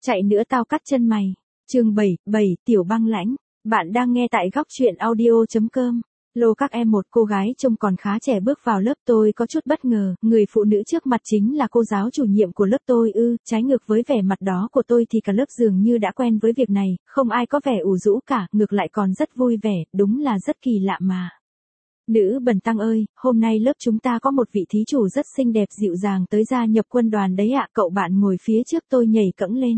Chạy nữa tao cắt chân mày. Chương 7, Tiểu Băng Lãnh. Bạn đang nghe tại góc truyện audio.com. Lô các em, một cô gái trông còn khá trẻ bước vào lớp tôi có chút bất ngờ, người phụ nữ trước mặt chính là cô giáo chủ nhiệm của lớp tôi trái ngược với vẻ mặt đó của tôi thì cả lớp dường như đã quen với việc này, không ai có vẻ ủ rũ cả, ngược lại còn rất vui vẻ, đúng là rất kỳ lạ mà. Nữ bần tăng ơi, hôm nay lớp chúng ta có một vị thí chủ rất xinh đẹp dịu dàng tới gia nhập quân đoàn đấy ạ. Cậu bạn ngồi phía trước tôi nhảy cẫng lên.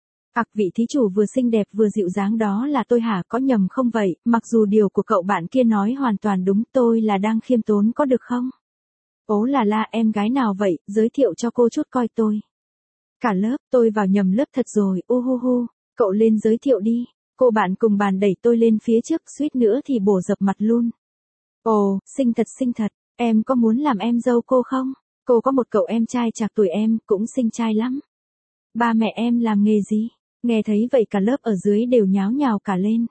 Vị thí chủ vừa xinh đẹp vừa dịu dàng đó là tôi hả? Có nhầm không vậy? Mặc dù điều của cậu bạn kia nói hoàn toàn đúng, tôi là đang khiêm tốn có được không? Ố là la, em gái nào vậy? Giới thiệu cho cô chút coi tôi. Cả lớp, tôi vào nhầm lớp thật rồi, cậu lên giới thiệu đi. Cô bạn cùng bàn đẩy tôi lên phía trước, suýt nữa thì bổ dập mặt luôn. Ồ, xinh thật, em có muốn làm em dâu cô không? Cô có một cậu em trai trạc tuổi em, cũng xinh trai lắm. Ba mẹ em làm nghề gì? Nghe thấy vậy cả lớp ở dưới đều nháo nhào cả lên.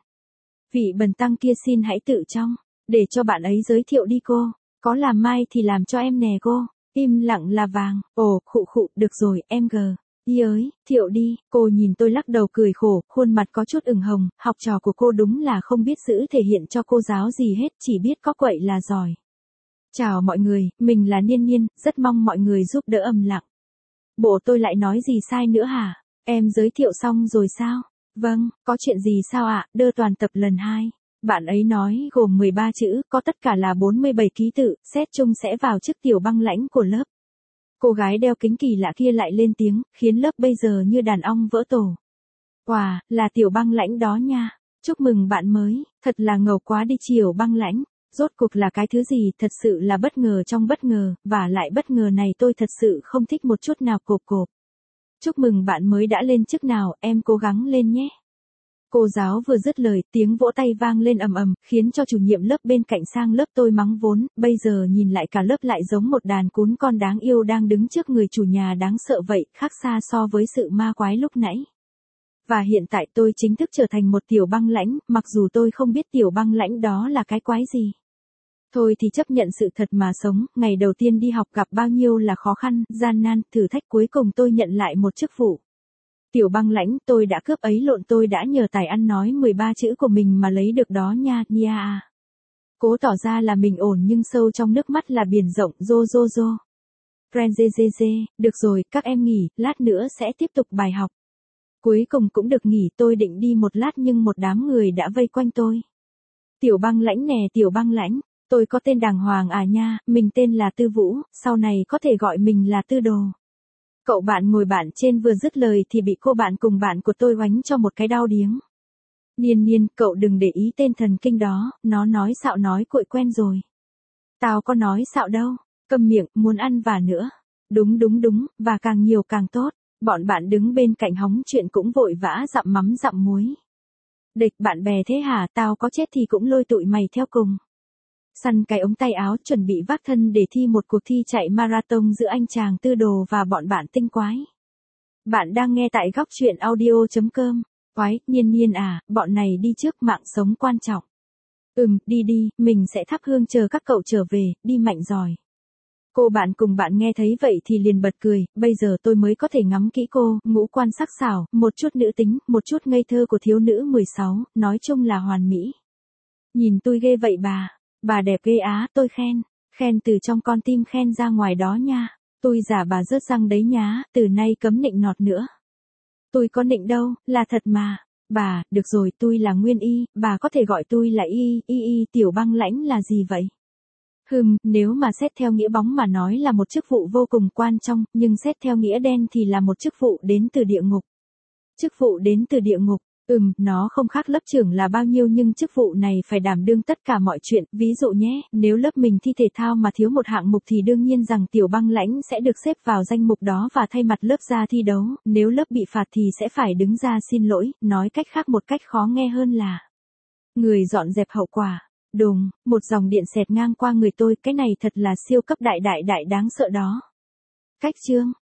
Vị bần tăng kia xin hãy tự trong, để cho bạn ấy giới thiệu đi cô. Có làm mai thì làm cho em nè cô. Im lặng là vàng. Ồ, được rồi, em gờ. Đi ơi, thiệu đi. Cô nhìn tôi lắc đầu cười khổ, khuôn mặt có chút ửng hồng, học trò của cô đúng là không biết giữ thể hiện cho cô giáo gì hết, chỉ biết có quậy là giỏi. Chào mọi người, mình là Niên, rất mong mọi người giúp đỡ âm lặng. Bộ tôi lại nói gì sai nữa hả? Em giới thiệu xong rồi sao? Vâng, có chuyện gì sao ạ? Đưa toàn tập lần 2. Bạn ấy nói gồm 13 chữ, có tất cả là 47 ký tự, xét chung sẽ vào chức tiểu băng lãnh của lớp. Cô gái đeo kính kỳ lạ kia lại lên tiếng, khiến lớp bây giờ như đàn ong vỡ tổ. Wow, là tiểu băng lãnh đó nha. Chúc mừng bạn mới, thật là ngầu quá đi tiểu băng lãnh. Rốt cuộc là cái thứ gì, thật sự là bất ngờ trong bất ngờ, và lại bất ngờ này tôi thật sự không thích một chút nào. Cộp. Chúc mừng bạn mới đã lên chức nào, em cố gắng lên nhé. Cô giáo vừa dứt lời, tiếng vỗ tay vang lên ầm ầm, khiến cho chủ nhiệm lớp bên cạnh sang lớp tôi mắng vốn, bây giờ nhìn lại cả lớp lại giống một đàn cún con đáng yêu đang đứng trước người chủ nhà đáng sợ vậy, khác xa so với sự ma quái lúc nãy. Và hiện tại tôi chính thức trở thành một tiểu băng lãnh, mặc dù tôi không biết tiểu băng lãnh đó là cái quái gì. Thôi thì chấp nhận sự thật mà sống, ngày đầu tiên đi học gặp bao nhiêu là khó khăn, gian nan, thử thách, cuối cùng tôi nhận lại một chức vụ. Tiểu băng lãnh, tôi đã cướp ấy lộn, tôi đã nhờ tài ăn nói 13 chữ của mình mà lấy được đó nha. Cố tỏ ra là mình ổn nhưng sâu trong nước mắt là biển rộng, rô. Được rồi, các em nghỉ, lát nữa sẽ tiếp tục bài học. Cuối cùng cũng được nghỉ, tôi định đi một lát nhưng một đám người đã vây quanh tôi. Tiểu băng lãnh nè, tiểu băng lãnh. Tôi có tên đàng hoàng à nha, mình tên là Tư Vũ, sau này có thể gọi mình là Tư Đồ. Cậu bạn ngồi bạn trên vừa dứt lời thì bị cô bạn cùng bạn của tôi oánh cho một cái đau điếng. Niên, cậu đừng để ý tên thần kinh đó, nó nói xạo nói cội quen rồi. Tao có nói xạo đâu, câm miệng, muốn ăn vả nữa. Đúng, và càng nhiều càng tốt. Bọn bạn đứng bên cạnh hóng chuyện cũng vội vã dặm mắm dặm muối. Địch bạn bè thế hả, tao có chết thì cũng lôi tụi mày theo cùng. Săn cái ống tay áo chuẩn bị vác thân để thi một cuộc thi chạy marathon giữa anh chàng Tư Đồ và bọn bạn tinh quái. Bạn đang nghe tại góc truyện audio.com. Quái, Niên à, bọn này đi trước, mạng sống quan trọng. Đi, mình sẽ thắp hương chờ các cậu trở về, đi mạnh giỏi. Cô bạn cùng bạn nghe thấy vậy thì liền bật cười, bây giờ tôi mới có thể ngắm kỹ cô, ngũ quan sắc sảo, một chút nữ tính, một chút ngây thơ của thiếu nữ 16, nói chung là hoàn mỹ. Nhìn tôi ghê vậy bà đẹp ghê á, tôi khen từ trong con tim khen ra ngoài đó nha, tôi giả bà rớt răng đấy nhá, từ nay cấm nịnh nọt nữa. Tôi có nịnh đâu, là thật mà. Bà, được rồi, tôi là Nguyên Y, bà có thể gọi tôi là Y, tiểu băng lãnh là gì vậy? Nếu mà xét theo nghĩa bóng mà nói là một chức vụ vô cùng quan trọng, nhưng xét theo nghĩa đen thì là một chức vụ đến từ địa ngục. Chức vụ đến từ địa ngục. Nó không khác lớp trưởng là bao nhiêu nhưng chức vụ này phải đảm đương tất cả mọi chuyện, ví dụ nhé, nếu lớp mình thi thể thao mà thiếu một hạng mục thì đương nhiên rằng tiểu băng lãnh sẽ được xếp vào danh mục đó và thay mặt lớp ra thi đấu, nếu lớp bị phạt thì sẽ phải đứng ra xin lỗi, nói cách khác một cách khó nghe hơn là người dọn dẹp hậu quả. Đùng, một dòng điện xẹt ngang qua người tôi, cái này thật là siêu cấp đại đáng sợ đó. Cách chương